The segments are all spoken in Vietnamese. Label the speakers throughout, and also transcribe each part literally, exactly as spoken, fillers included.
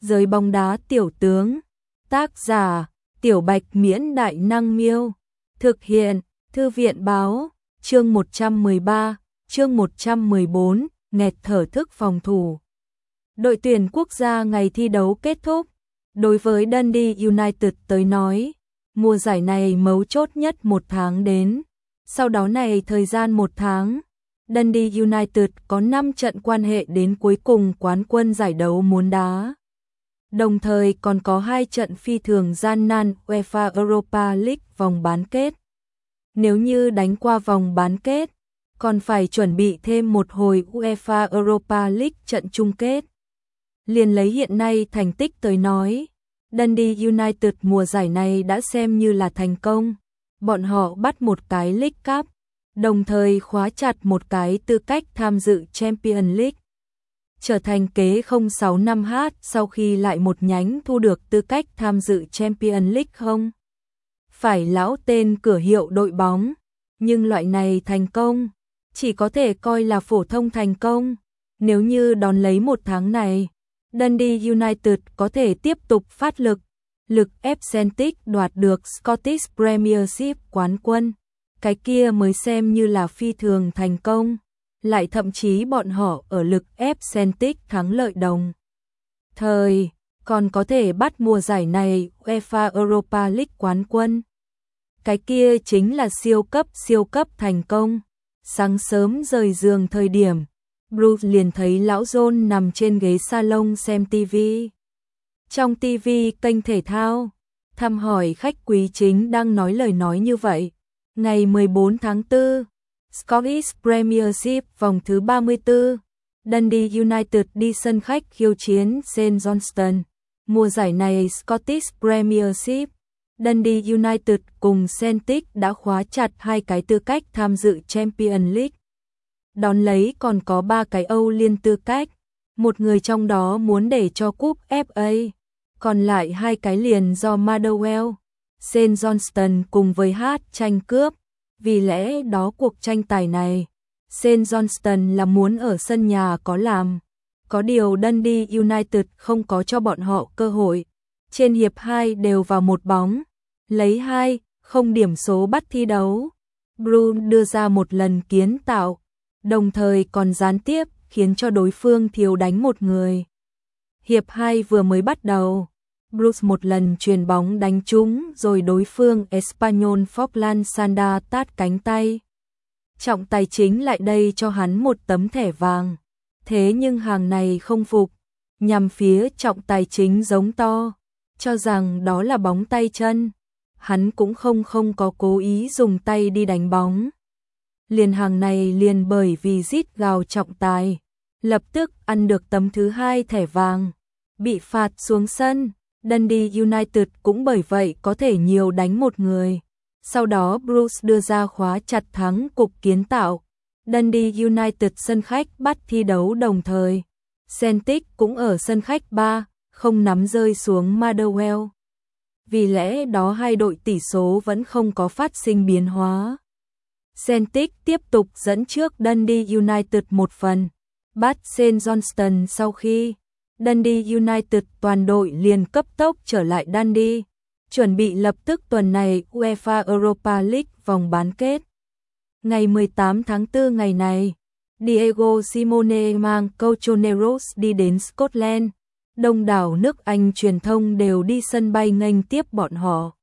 Speaker 1: Giới bóng đá tiểu tướng. Tác giả: Tiểu Bạch Miễn Đại Năng Miêu. Thực hiện: Thư viện báo. Chương một trăm mười ba, chương một trăm mười bốn, nghẹt thở thức phòng thủ. Đội tuyển quốc gia ngày thi đấu kết thúc. Đối với Dundee United tới nói, mùa giải này mấu chốt nhất một tháng đến. Sau đó này thời gian một tháng, Dundee United có năm trận quan hệ đến cuối cùng quán quân giải đấu muốn đá. Đồng thời còn có hai trận phi thường gian nan UEFA Europa League vòng bán kết. Nếu như đánh qua vòng bán kết, còn phải chuẩn bị thêm một hồi UEFA Europa League trận chung kết. Liền lấy hiện nay thành tích tới nói, Dundee United mùa giải này đã xem như là thành công. Bọn họ bắt một cái League Cup, đồng thời khóa chặt một cái tư cách tham dự Champions League. Trở thành kế không sáu năm h sau khi lại một nhánh thu được tư cách tham dự Champions League không? Phải lão tên cửa hiệu đội bóng, nhưng loại này thành công, chỉ có thể coi là phổ thông thành công. Nếu như đón lấy một tháng này, Dundee United có thể tiếp tục phát lực, lực ép Celtic đoạt được Scottish Premiership quán quân. Cái kia mới xem như là phi thường thành công. Lại thậm chí bọn họ ở lực ép Celtic thắng lợi đồng thời, còn có thể bắt mùa giải này UEFA Europa League quán quân. Cái kia chính là siêu cấp siêu cấp thành công. Sáng sớm rời giường thời điểm, Bruce liền thấy lão John nằm trên ghế salon xem tivi. Trong tivi kênh thể thao, thăm hỏi khách quý chính đang nói lời nói như vậy. Ngày mười bốn tháng tư, Scottish Premiership vòng thứ ba mươi tư, Dundee United đi sân khách khiêu chiến Saint Johnstone. Mùa giải này Scottish Premiership, Dundee United cùng Celtic đã khóa chặt hai cái tư cách tham dự Champions League. Đón lấy còn có ba cái Âu Liên tư cách, một người trong đó muốn để cho cúp ép a, còn lại hai cái liền do Motherwell, Saint Johnstone cùng với Hát tranh cướp. Vì lẽ đó cuộc tranh tài này, Saint Johnstone là muốn ở sân nhà có làm. Có điều Dundee United không có cho bọn họ cơ hội. Trên hiệp hai đều vào một bóng, lấy hai không điểm số bắt thi đấu. Bruce đưa ra một lần kiến tạo, đồng thời còn gián tiếp khiến cho đối phương thiếu đánh một người. Hiệp hai vừa mới bắt đầu, Bruce một lần chuyền bóng đánh trúng rồi đối phương Espanyol Falkland Sanda tát cánh tay. Trọng tài chính lại đây cho hắn một tấm thẻ vàng. Thế nhưng hàng này không phục, nhằm phía trọng tài chính giống to, cho rằng đó là bóng tay chân. Hắn cũng không không có cố ý dùng tay đi đánh bóng. Liền hàng này liền bởi vì rít gào trọng tài, lập tức ăn được tấm thứ hai thẻ vàng, bị phạt xuống sân. Dundee United cũng bởi vậy có thể nhiều đánh một người. Sau đó Bruce đưa ra khóa chặt thắng cục kiến tạo. Dundee United sân khách bắt thi đấu đồng thời. Celtic cũng ở sân khách ba không nắm rơi xuống Motherwell. Vì lẽ đó hai đội tỷ số vẫn không có phát sinh biến hóa. Celtic tiếp tục dẫn trước Dundee United một phần. Bắt Saint Johnstone sau khi Dundee United toàn đội liền cấp tốc trở lại Dundee, chuẩn bị lập tức tuần này UEFA Europa League vòng bán kết. Ngày mười tám tháng tư ngày này, Diego Simeone mang Cochoneros đi đến Scotland. Đông đảo nước Anh truyền thông đều đi sân bay nghênh tiếp bọn họ.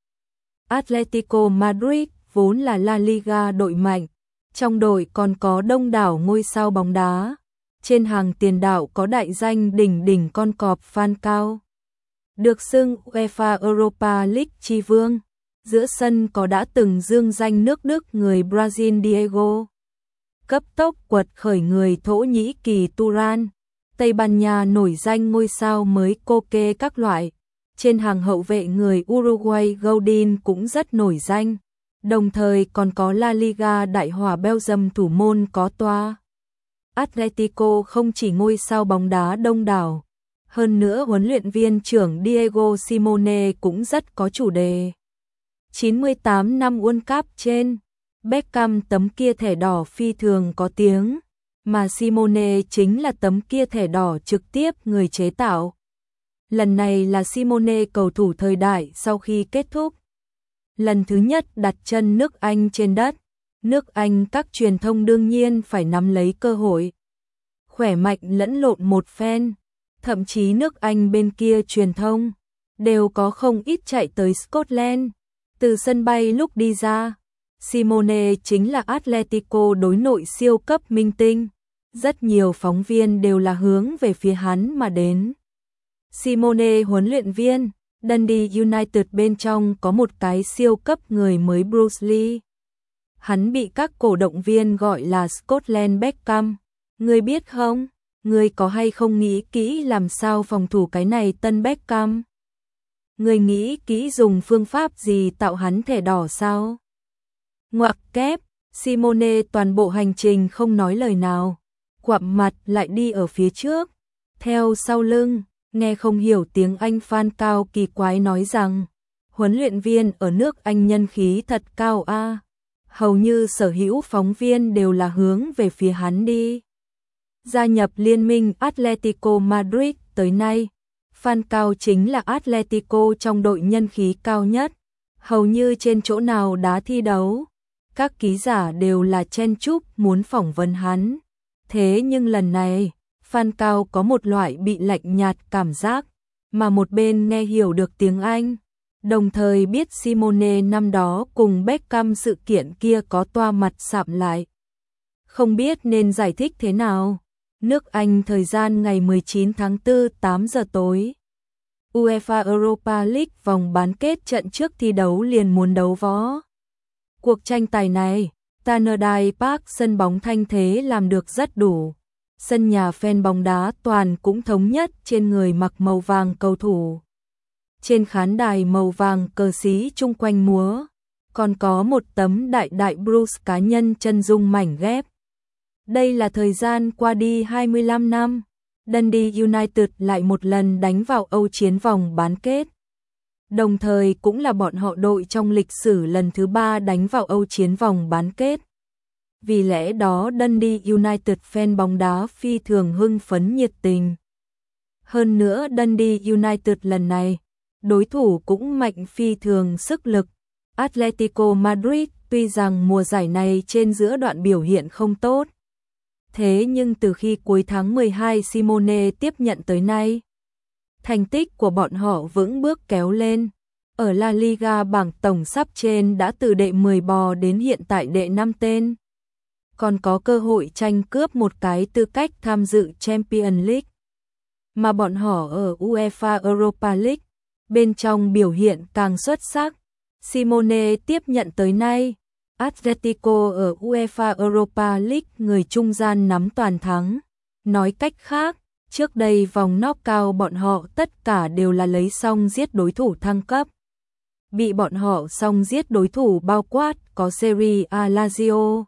Speaker 1: Atletico Madrid vốn là La Liga đội mạnh, trong đội còn có đông đảo ngôi sao bóng đá. Trên hàng tiền đạo có đại danh đỉnh đỉnh con cọp Falcao, được xưng UEFA Europa League chi vương. Giữa sân có đã từng dương danh nước Đức người Brazil Diego, cấp tốc quật khởi người Thổ Nhĩ Kỳ Turan, Tây Ban Nha nổi danh ngôi sao mới Koke các loại. Trên hàng hậu vệ người Uruguay Godin cũng rất nổi danh. Đồng thời còn có La Liga đại hỏa Belgium thủ môn có toa. Atletico không chỉ ngôi sao bóng đá đông đảo, hơn nữa huấn luyện viên trưởng Diego Simeone cũng rất có chủ đề. chín mươi tám năm World Cup trên, Beckham tấm kia thẻ đỏ phi thường có tiếng, mà Simeone chính là tấm kia thẻ đỏ trực tiếp người chế tạo. Lần này là Simone cầu thủ thời đại sau khi kết thúc. Lần thứ nhất đặt chân nước Anh trên đất. Nước Anh các truyền thông đương nhiên phải nắm lấy cơ hội. Khỏe mạnh lẫn lộn một phen. Thậm chí nước Anh bên kia truyền thông đều có không ít chạy tới Scotland. Từ sân bay lúc đi ra, Simone chính là Atletico đối nội siêu cấp minh tinh. Rất nhiều phóng viên đều là hướng về phía hắn mà đến. Simone huấn luyện viên, Dundee United bên trong có một cái siêu cấp người mới Bruce Lee. Hắn bị các cổ động viên gọi là Scotland Beckham. Ngươi biết không, ngươi có hay không nghĩ kỹ làm sao phòng thủ cái này tân Beckham? Ngươi nghĩ kỹ dùng phương pháp gì tạo hắn thẻ đỏ sao? Ngoặc kép, Simone toàn bộ hành trình không nói lời nào, quặm mặt lại đi ở phía trước. Theo sau lưng, nghe không hiểu tiếng Anh fan cao kỳ quái nói rằng, huấn luyện viên ở nước Anh nhân khí thật cao a. À. Hầu như sở hữu phóng viên đều là hướng về phía hắn đi. Gia nhập liên minh Atletico Madrid tới nay, fan cao chính là Atletico trong đội nhân khí cao nhất. Hầu như trên chỗ nào đá thi đấu, các ký giả đều là chen chúc muốn phỏng vấn hắn. Thế nhưng lần này, fan cao có một loại bị lạnh nhạt cảm giác, mà một bên nghe hiểu được tiếng Anh, đồng thời biết Simone năm đó cùng Beckham sự kiện kia có toa mặt sạm lại. Không biết nên giải thích thế nào. Nước Anh thời gian ngày mười chín tháng tư tám giờ tối. UEFA Europa League vòng bán kết trận trước thi đấu liền muốn đấu võ. Cuộc tranh tài này, Tannadice Park sân bóng thanh thế làm được rất đủ. Sân nhà fan bóng đá toàn cũng thống nhất trên người mặc màu vàng cầu thủ. Trên khán đài màu vàng cờ xí chung quanh múa, còn có một tấm đại đại Bruce cá nhân chân dung mảnh ghép. Đây là thời gian qua đi hai mươi lăm năm, Dundee United lại một lần đánh vào Âu chiến vòng bán kết. Đồng thời cũng là bọn họ đội trong lịch sử lần thứ ba đánh vào Âu chiến vòng bán kết. Vì lẽ đó Dundee United fan bóng đá phi thường hưng phấn nhiệt tình. Hơn nữa Dundee United lần này, đối thủ cũng mạnh phi thường sức lực. Atletico Madrid tuy rằng mùa giải này trên giữa đoạn biểu hiện không tốt. Thế nhưng từ khi cuối tháng mười hai Simone tiếp nhận tới nay, thành tích của bọn họ vững bước kéo lên. Ở La Liga bảng tổng sắp trên đã từ đệ mười bò đến hiện tại đệ năm tên. Còn có cơ hội tranh cướp một cái tư cách tham dự Champions League. Mà bọn họ ở UEFA Europa League, bên trong biểu hiện càng xuất sắc. Simone tiếp nhận tới nay, Atletico ở UEFA Europa League người trung gian nắm toàn thắng. Nói cách khác, trước đây vòng knockout bọn họ tất cả đều là lấy xong giết đối thủ thăng cấp. Bị bọn họ xong giết đối thủ bao quát có Serie A Lazio,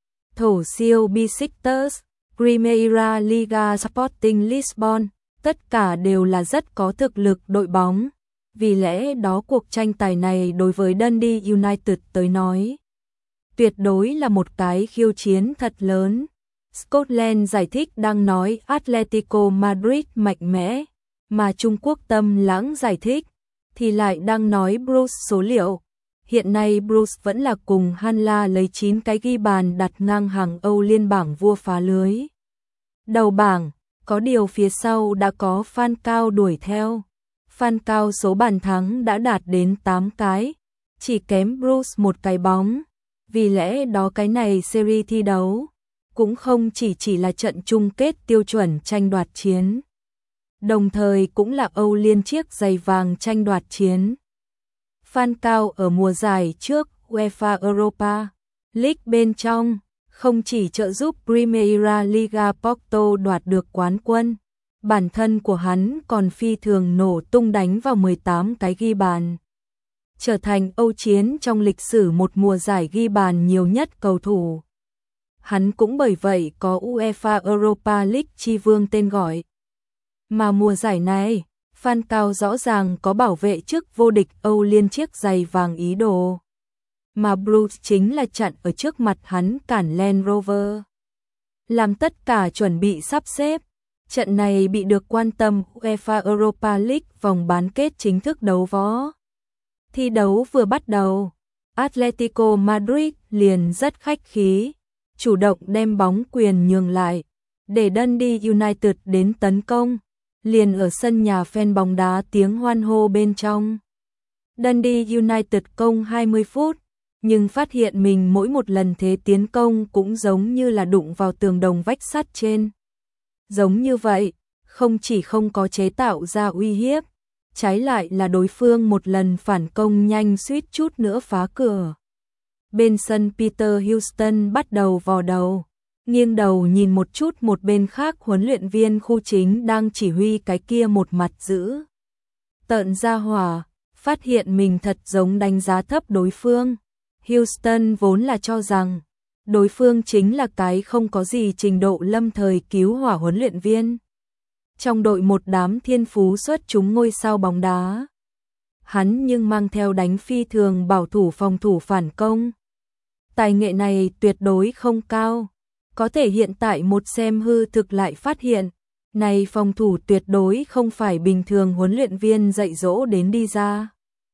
Speaker 1: Thổ siêu Besiktas, Primeira Liga Sporting Lisbon, tất cả đều là rất có thực lực đội bóng. Vì lẽ đó cuộc tranh tài này đối với Dundee United tới nói, tuyệt đối là một cái khiêu chiến thật lớn. Scotland giải thích đang nói Atletico Madrid mạnh mẽ, mà Trung Quốc Tâm Lãng giải thích thì lại đang nói Bruce số liệu. Hiện nay Bruce vẫn là cùng Hanla lấy chín cái ghi bàn đặt ngang hàng Âu Liên bảng vua phá lưới. Đầu bảng, có điều phía sau đã có fan cao đuổi theo. Fan cao số bàn thắng đã đạt đến tám cái, chỉ kém Bruce một cái bóng. Vì lẽ đó cái này series thi đấu cũng không chỉ chỉ là trận chung kết tiêu chuẩn tranh đoạt chiến, đồng thời cũng là Âu Liên chiếc giày vàng tranh đoạt chiến. Fan cao ở mùa giải trước UEFA Europa League bên trong không chỉ trợ giúp Primeira Liga Porto đoạt được quán quân, bản thân của hắn còn phi thường nổ tung đánh vào mười tám cái ghi bàn, trở thành Âu chiến trong lịch sử một mùa giải ghi bàn nhiều nhất cầu thủ. Hắn cũng bởi vậy có UEFA Europa League chi vương tên gọi. Mà mùa giải này, fan cao rõ ràng có bảo vệ chức vô địch Âu Liên chiếc giày vàng ý đồ. Mà Bruce chính là chặn ở trước mặt hắn cản Land Rover. Làm tất cả chuẩn bị sắp xếp. Trận này bị được quan tâm UEFA Europa League vòng bán kết chính thức đấu võ. Thi đấu vừa bắt đầu, Atletico Madrid liền rất khách khí, chủ động đem bóng quyền nhường lại, để Dundee United đến tấn công, liền ở sân nhà fan bóng đá tiếng hoan hô bên trong. Dundee United công hai mươi phút, nhưng phát hiện mình mỗi một lần thế tiến công cũng giống như là đụng vào tường đồng vách sắt trên. Giống như vậy, không chỉ không có chế tạo ra uy hiếp, trái lại là đối phương một lần phản công nhanh suýt chút nữa phá cửa. Bên sân Peter Houston bắt đầu vò đầu, nghiêng đầu nhìn một chút một bên khác huấn luyện viên khu chính đang chỉ huy cái kia một mặt dữ tợn ra hỏa, phát hiện mình thật giống đánh giá thấp đối phương. Houston vốn là cho rằng đối phương chính là cái không có gì trình độ lâm thời cứu hỏa huấn luyện viên. Trong đội một đám thiên phú xuất chúng ngôi sao bóng đá. Hắn nhưng mang theo đánh phi thường bảo thủ phòng thủ phản công. Tài nghệ này tuyệt đối không cao. Có thể hiện tại một xem hư thực lại phát hiện, này phòng thủ tuyệt đối không phải bình thường huấn luyện viên dạy dỗ đến đi ra.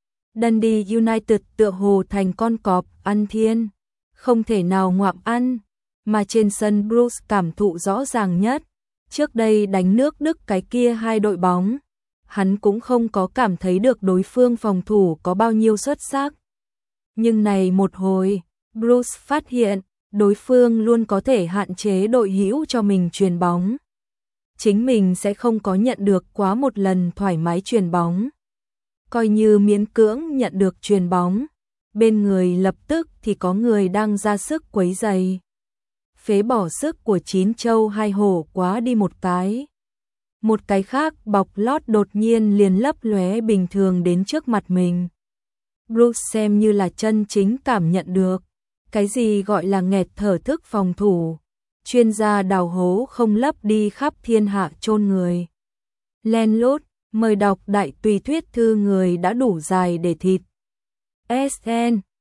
Speaker 1: Dundee United tựa hồ thành con cọp ăn thiên, không thể nào ngoạm ăn, mà trên sân Bruce cảm thụ rõ ràng nhất. Trước đây đánh nước Đức cái kia hai đội bóng, hắn cũng không có cảm thấy được đối phương phòng thủ có bao nhiêu xuất sắc. Nhưng này một hồi, Bruce phát hiện, đối phương luôn có thể hạn chế đội hữu cho mình chuyền bóng. Chính mình sẽ không có nhận được quá một lần thoải mái chuyền bóng. Coi như miễn cưỡng nhận được chuyền bóng, bên người lập tức thì có người đang ra sức quấy giày. Phế bỏ sức của chín châu hai hổ quá đi một cái. Một cái khác bọc lót đột nhiên liền lấp lóe bình thường đến trước mặt mình. Bruce xem như là chân chính cảm nhận được cái gì gọi là nghẹt thở thức phòng thủ. Chuyên gia đào hố không lấp đi khắp thiên hạ chôn người. Len lút, mời đọc đại tùy thuyết thư người đã đủ dài để thịt. ét en